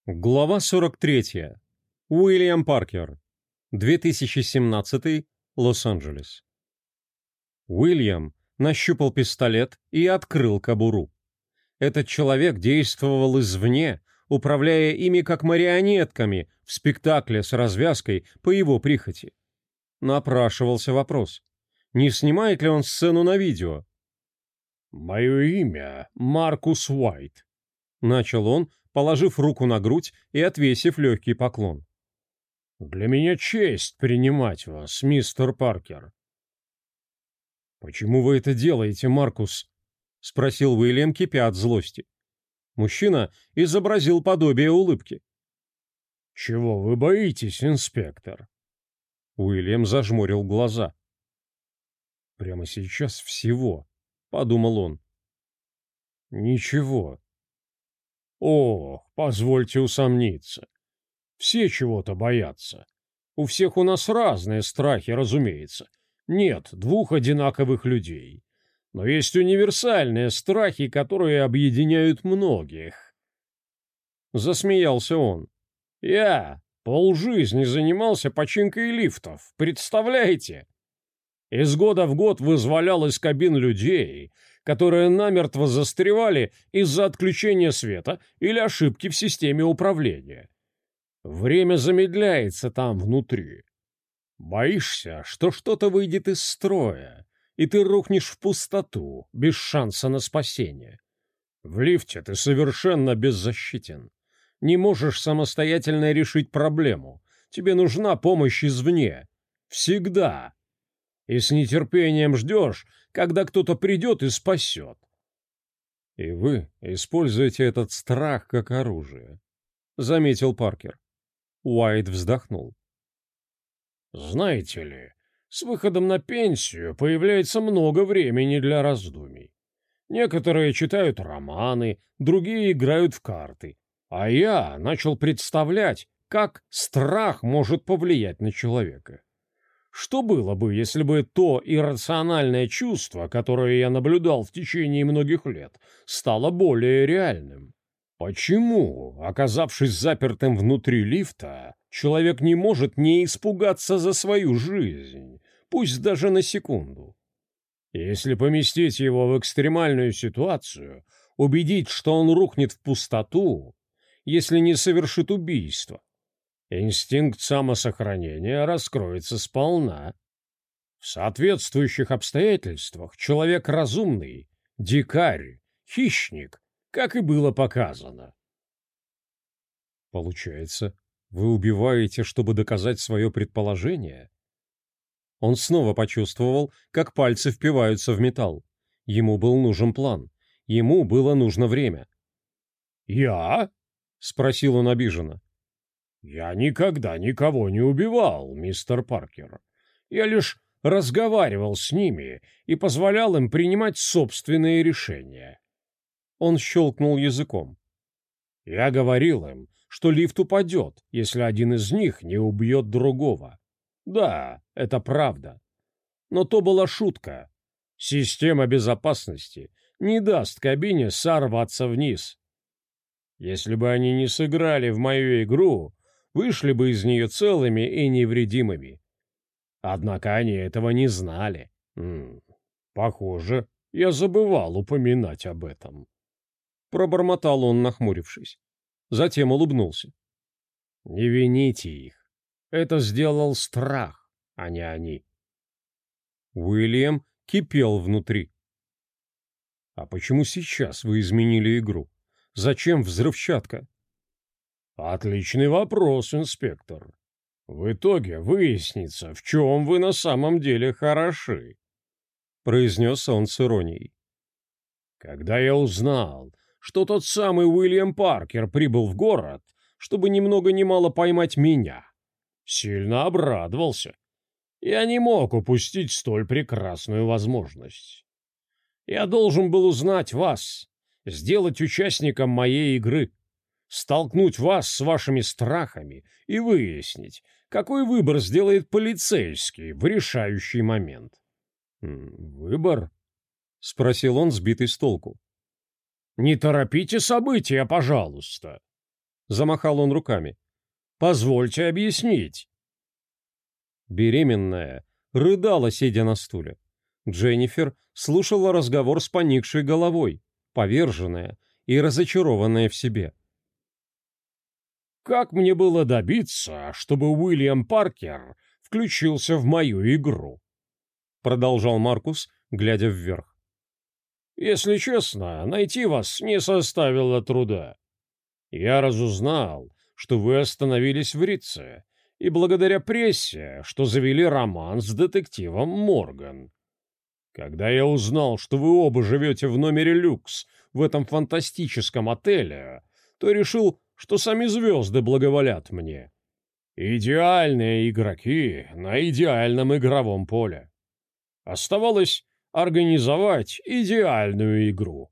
Глава 43. Уильям Паркер. 2017. Лос-Анджелес. Уильям нащупал пистолет и открыл кобуру. Этот человек действовал извне, управляя ими как марионетками в спектакле с развязкой по его прихоти. Напрашивался вопрос, не снимает ли он сцену на видео. «Мое имя Маркус Уайт», — начал он, положив руку на грудь и отвесив легкий поклон. «Для меня честь принимать вас, мистер Паркер». «Почему вы это делаете, Маркус?» — спросил Уильям, кипя от злости. Мужчина изобразил подобие улыбки. «Чего вы боитесь, инспектор?» Уильям зажмурил глаза. «Прямо сейчас всего», — подумал он. «Ничего». «Ох, позвольте усомниться. Все чего-то боятся. У всех у нас разные страхи, разумеется. Нет двух одинаковых людей. Но есть универсальные страхи, которые объединяют многих». Засмеялся он. «Я полжизни занимался починкой лифтов, представляете? Из года в год вызволял из кабин людей, которые намертво застревали из-за отключения света или ошибки в системе управления. Время замедляется там внутри. Боишься, что что-то выйдет из строя, и ты рухнешь в пустоту, без шанса на спасение. В лифте ты совершенно беззащитен. Не можешь самостоятельно решить проблему. Тебе нужна помощь извне. Всегда. И с нетерпением ждешь, когда кто-то придет и спасет. «И вы используете этот страх как оружие», — заметил Паркер. Уайт вздохнул. «Знаете ли, с выходом на пенсию появляется много времени для раздумий. Некоторые читают романы, другие играют в карты. А я начал представлять, как страх может повлиять на человека. Что было бы, если бы то иррациональное чувство, которое я наблюдал в течение многих лет, стало более реальным? Почему, оказавшись запертым внутри лифта, человек не может не испугаться за свою жизнь, пусть даже на секунду? Если поместить его в экстремальную ситуацию, убедить, что он рухнет в пустоту, если не совершит убийство, инстинкт самосохранения раскроется сполна. В соответствующих обстоятельствах человек разумный, дикарь, хищник, как и было показано. Получается, вы убиваете, чтобы доказать свое предположение? Он снова почувствовал, как пальцы впиваются в металл. Ему был нужен план. Ему было нужно время. «Я?» — спросил он обиженно. «Я никогда никого не убивал, мистер Паркер. Я лишь разговаривал с ними и позволял им принимать собственные решения». Он щелкнул языком. «Я говорил им, что лифт упадет, если один из них не убьет другого. Да, это правда. Но то была шутка. Система безопасности не даст кабине сорваться вниз. Если бы они не сыграли в мою игру, вышли бы из нее целыми и невредимыми. Однако они этого не знали. Похоже, я забывал упоминать об этом». Пробормотал он, нахмурившись. Затем улыбнулся. «Не вините их. Это сделал страх, а не они». Уильям кипел внутри. «А почему сейчас вы изменили игру? Зачем взрывчатка?» «Отличный вопрос, инспектор. В итоге выяснится, в чем вы на самом деле хороши», — произнес он с иронией. «Когда я узнал, что тот самый Уильям Паркер прибыл в город, чтобы ни много ни мало поймать меня, сильно обрадовался. Я не мог упустить столь прекрасную возможность. Я должен был узнать вас, сделать участником моей игры, столкнуть вас с вашими страхами и выяснить, какой выбор сделает полицейский в решающий момент». «Выбор?» — спросил он, сбитый с толку. «Не торопите события, пожалуйста. Замахал он руками. Позвольте объяснить. Беременная рыдала, сидя на стуле. Дженнифер слушала разговор с поникшей головой, поверженная и разочарованная в себе. Как мне было добиться, чтобы Уильям Паркер включился в мою игру? Продолжал Маркус, глядя вверх. Если честно, найти вас не составило труда. Я разузнал, что вы остановились в Ритце, и благодаря прессе, что завели роман с детективом Морган. Когда я узнал, что вы оба живете в номере люкс в этом фантастическом отеле, то решил, что сами звезды благоволят мне. Идеальные игроки на идеальном игровом поле. Оставалось организовать идеальную игру.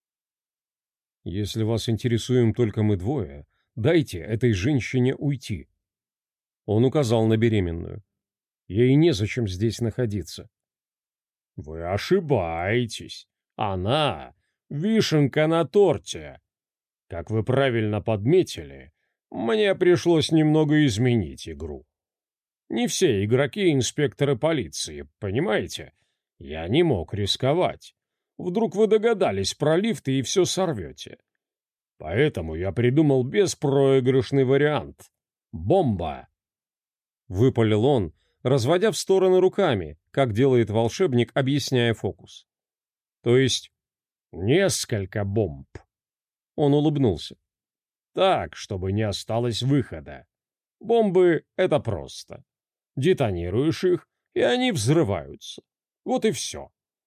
Если вас интересуем только мы двое, дайте этой женщине уйти. Он указал на беременную. Ей незачем здесь находиться. Вы ошибаетесь. Она — вишенка на торте. Как вы правильно подметили, мне пришлось немного изменить игру. Не все игроки — инспекторы полиции, понимаете? Я не мог рисковать. Вдруг вы догадались про лифты и все сорвете. Поэтому я придумал беспроигрышный вариант. Бомба. Выпалил он, разводя в стороны руками, как делает волшебник, объясняя фокус. То есть несколько бомб. Он улыбнулся. Так, чтобы не осталось выхода. Бомбы — это просто. Детонируешь их, и они взрываются. Вот и все.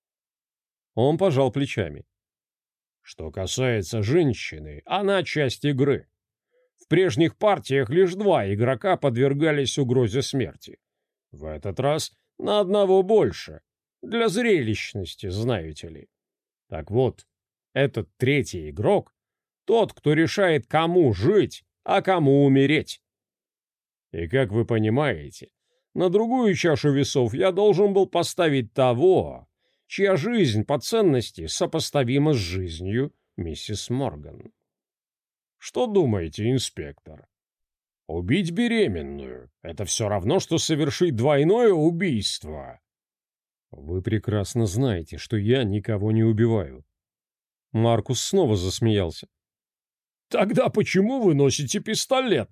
Он пожал плечами. Что касается женщины, она часть игры. В прежних партиях лишь 2 игрока подвергались угрозе смерти. В этот раз на одного больше. Для зрелищности, знаете ли. Так вот, этот 3-й игрок — тот, кто решает, кому жить, а кому умереть. И, как вы понимаете, на другую чашу весов я должен был поставить того, чья жизнь по ценности сопоставима с жизнью миссис Морган. Что думаете, инспектор? Убить беременную — это все равно, что совершить двойное убийство. Вы прекрасно знаете, что я никого не убиваю. Маркус снова засмеялся. Тогда почему вы носите пистолет?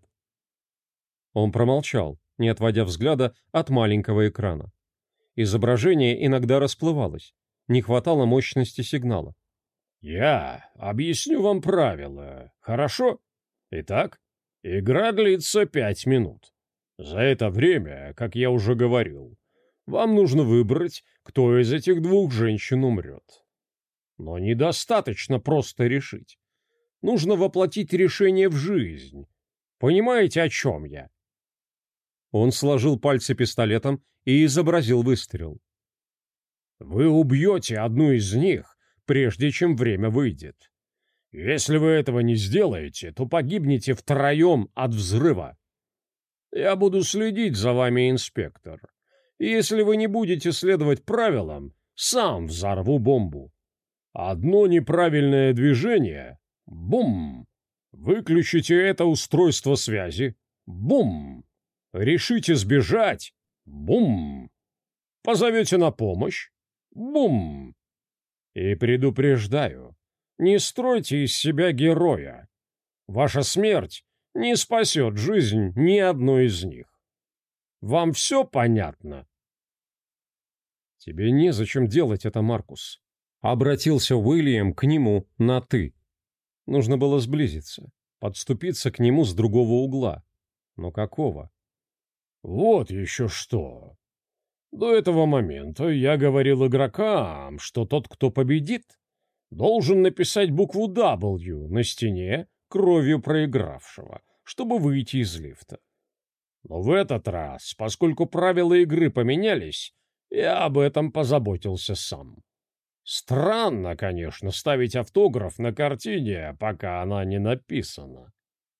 Он промолчал, не отводя взгляда от маленького экрана. Изображение иногда расплывалось, не хватало мощности сигнала. Я объясню вам правила, хорошо? Итак, игра длится 5 минут. За это время, как я уже говорил, вам нужно выбрать, кто из этих 2 женщин умрет. Но недостаточно просто решить. Нужно воплотить решение в жизнь. Понимаете, о чем я? Он сложил пальцы пистолетом и изобразил выстрел. Вы убьете одну из них, прежде чем время выйдет. Если вы этого не сделаете, то погибнете втроем от взрыва. Я буду следить за вами, инспектор. И если вы не будете следовать правилам, сам взорву бомбу. Одно неправильное движение — бум! Выключите это устройство связи — бум! Решите сбежать — бум! Позовете на помощь — бум! И предупреждаю, не стройте из себя героя. Ваша смерть не спасет жизнь ни одной из них. Вам все понятно? Тебе незачем делать это, Маркус. Обратился Уильям к нему на «ты». Нужно было сблизиться, подступиться к нему с другого угла. Но какого? Вот еще что. До этого момента я говорил игрокам, что тот, кто победит, должен написать букву W на стене кровью проигравшего, чтобы выйти из лифта. Но в этот раз, поскольку правила игры поменялись, я об этом позаботился сам. Странно, конечно, ставить автограф на картине, пока она не написана.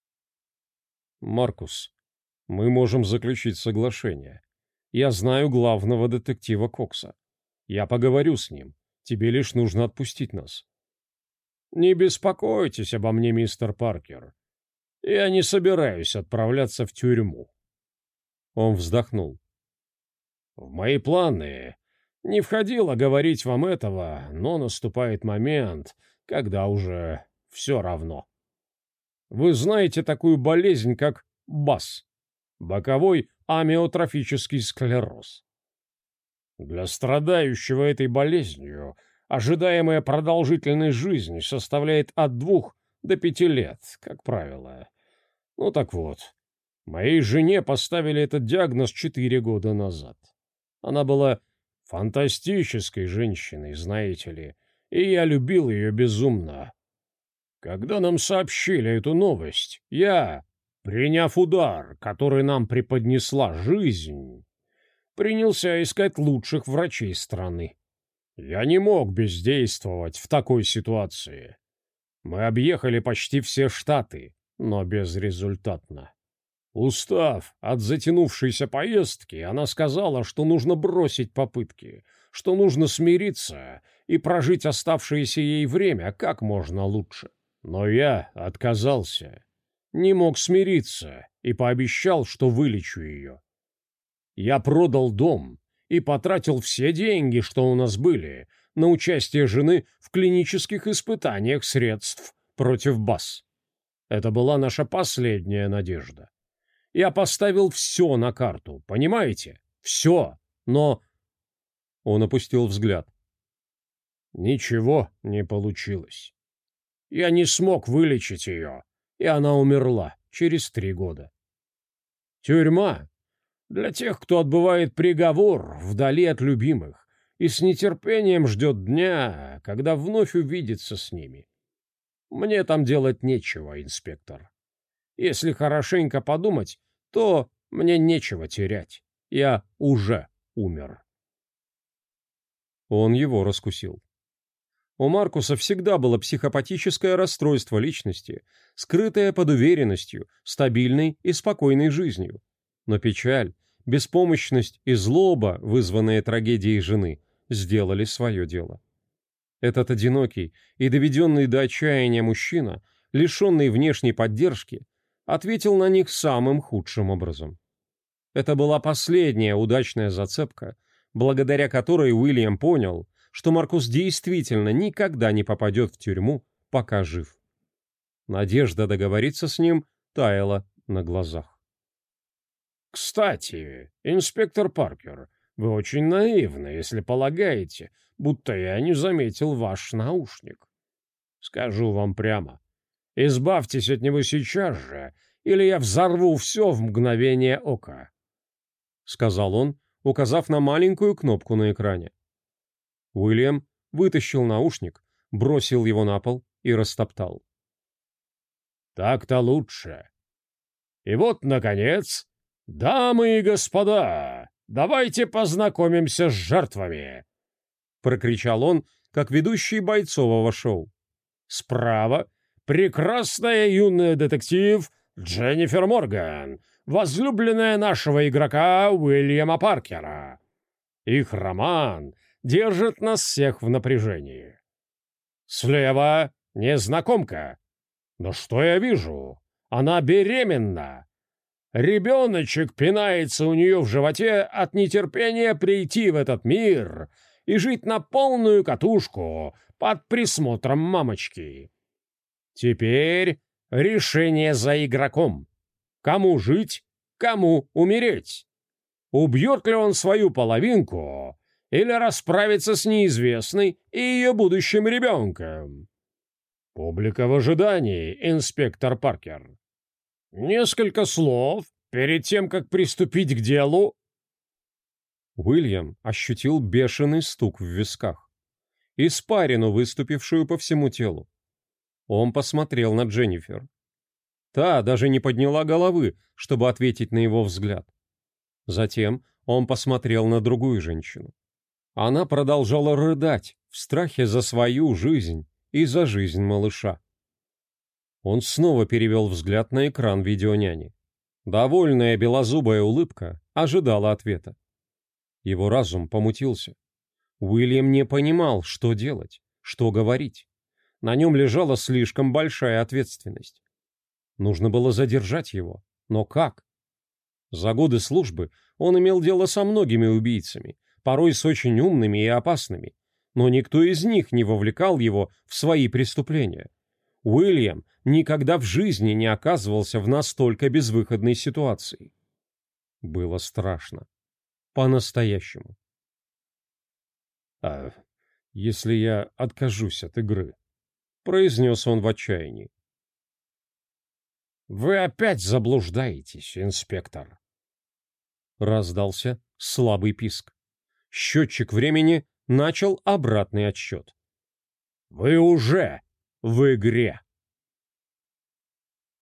Маркус, мы можем заключить соглашение. Я знаю главного детектива Кокса. Я поговорю с ним. Тебе лишь нужно отпустить нас. Не беспокойтесь обо мне, мистер Паркер. Я не собираюсь отправляться в тюрьму. Он вздохнул. В мои планы не входило говорить вам этого, но наступает момент, когда уже все равно. Вы знаете такую болезнь, как БАС, боковой амиотрофический склероз. Для страдающего этой болезнью ожидаемая продолжительность жизни составляет от 2 до 5 лет, как правило. Ну так вот, моей жене поставили этот диагноз 4 года назад. Она была фантастической женщиной, знаете ли, и я любил ее безумно. Когда нам сообщили эту новость, я, приняв удар, который нам преподнесла жизнь, принялся искать лучших врачей страны. Я не мог бездействовать в такой ситуации. Мы объехали почти все штаты, но безрезультатно. Устав от затянувшейся поездки, она сказала, что нужно бросить попытки, что нужно смириться и прожить оставшееся ей время как можно лучше. Но я отказался, не мог смириться и пообещал, что вылечу ее. Я продал дом и потратил все деньги, что у нас были, на участие жены в клинических испытаниях средств против БАС. Это была наша последняя надежда. Я поставил все на карту, понимаете? Все, но... Он опустил взгляд. Ничего не получилось. Я не смог вылечить ее, и она умерла через 3 года. Тюрьма для тех, кто отбывает приговор вдали от любимых и с нетерпением ждет дня, когда вновь увидится с ними. Мне там делать нечего, инспектор. Если хорошенько подумать, то мне нечего терять. Я уже умер. Он его раскусил. У Маркуса всегда было психопатическое расстройство личности, скрытое под уверенностью, стабильной и спокойной жизнью. Но печаль, беспомощность и злоба, вызванные трагедией жены, сделали свое дело. Этот одинокий и доведенный до отчаяния мужчина, лишенный внешней поддержки, ответил на них самым худшим образом. Это была последняя удачная зацепка, благодаря которой Уильям понял, что Маркус действительно никогда не попадет в тюрьму, пока жив. Надежда договориться с ним таяла на глазах. «Кстати, инспектор Паркер, вы очень наивны, если полагаете, будто я не заметил ваш наушник. Скажу вам прямо, избавьтесь от него сейчас же, или я взорву все в мгновение ока», — сказал он, указав на маленькую кнопку на экране. Уильям вытащил наушник, бросил его на пол и растоптал. «Так-то лучше. И вот, наконец, дамы и господа, давайте познакомимся с жертвами!» — прокричал он, как ведущий бойцового шоу. «Справа прекрасная юная детектив Дженнифер Морган, возлюбленная нашего игрока Уильяма Паркера. Их роман держит нас всех в напряжении. Слева незнакомка. Но что я вижу? Она беременна. Ребеночек пинается у нее в животе от нетерпения прийти в этот мир и жить на полную катушку под присмотром мамочки. Теперь решение за игроком. Кому жить, кому умереть? Убьет ли он свою половинку или расправится с неизвестной и ее будущим ребенком? Публика в ожидании, инспектор Паркер. Несколько слов перед тем, как приступить к делу. Уильям ощутил бешеный стук в висках, испарину, выступившую по всему телу. Он посмотрел на Дженнифер. Та даже не подняла головы, чтобы ответить на его взгляд. Затем он посмотрел на другую женщину. Она продолжала рыдать в страхе за свою жизнь и за жизнь малыша. Он снова перевел взгляд на экран видеоняни. Довольная белозубая улыбка ожидала ответа. Его разум помутился. Уильям не понимал, что делать, что говорить. На нем лежала слишком большая ответственность. Нужно было задержать его. Но как? За годы службы он имел дело со многими убийцами, порой с очень умными и опасными, но никто из них не вовлекал его в свои преступления. Уильям никогда в жизни не оказывался в настолько безвыходной ситуации. Было страшно. По-настоящему. «А если я откажусь от игры?» — произнес он в отчаянии. «Вы опять заблуждаетесь, инспектор!» Раздался слабый писк. Счетчик времени начал обратный отсчет. «Вы уже в игре!»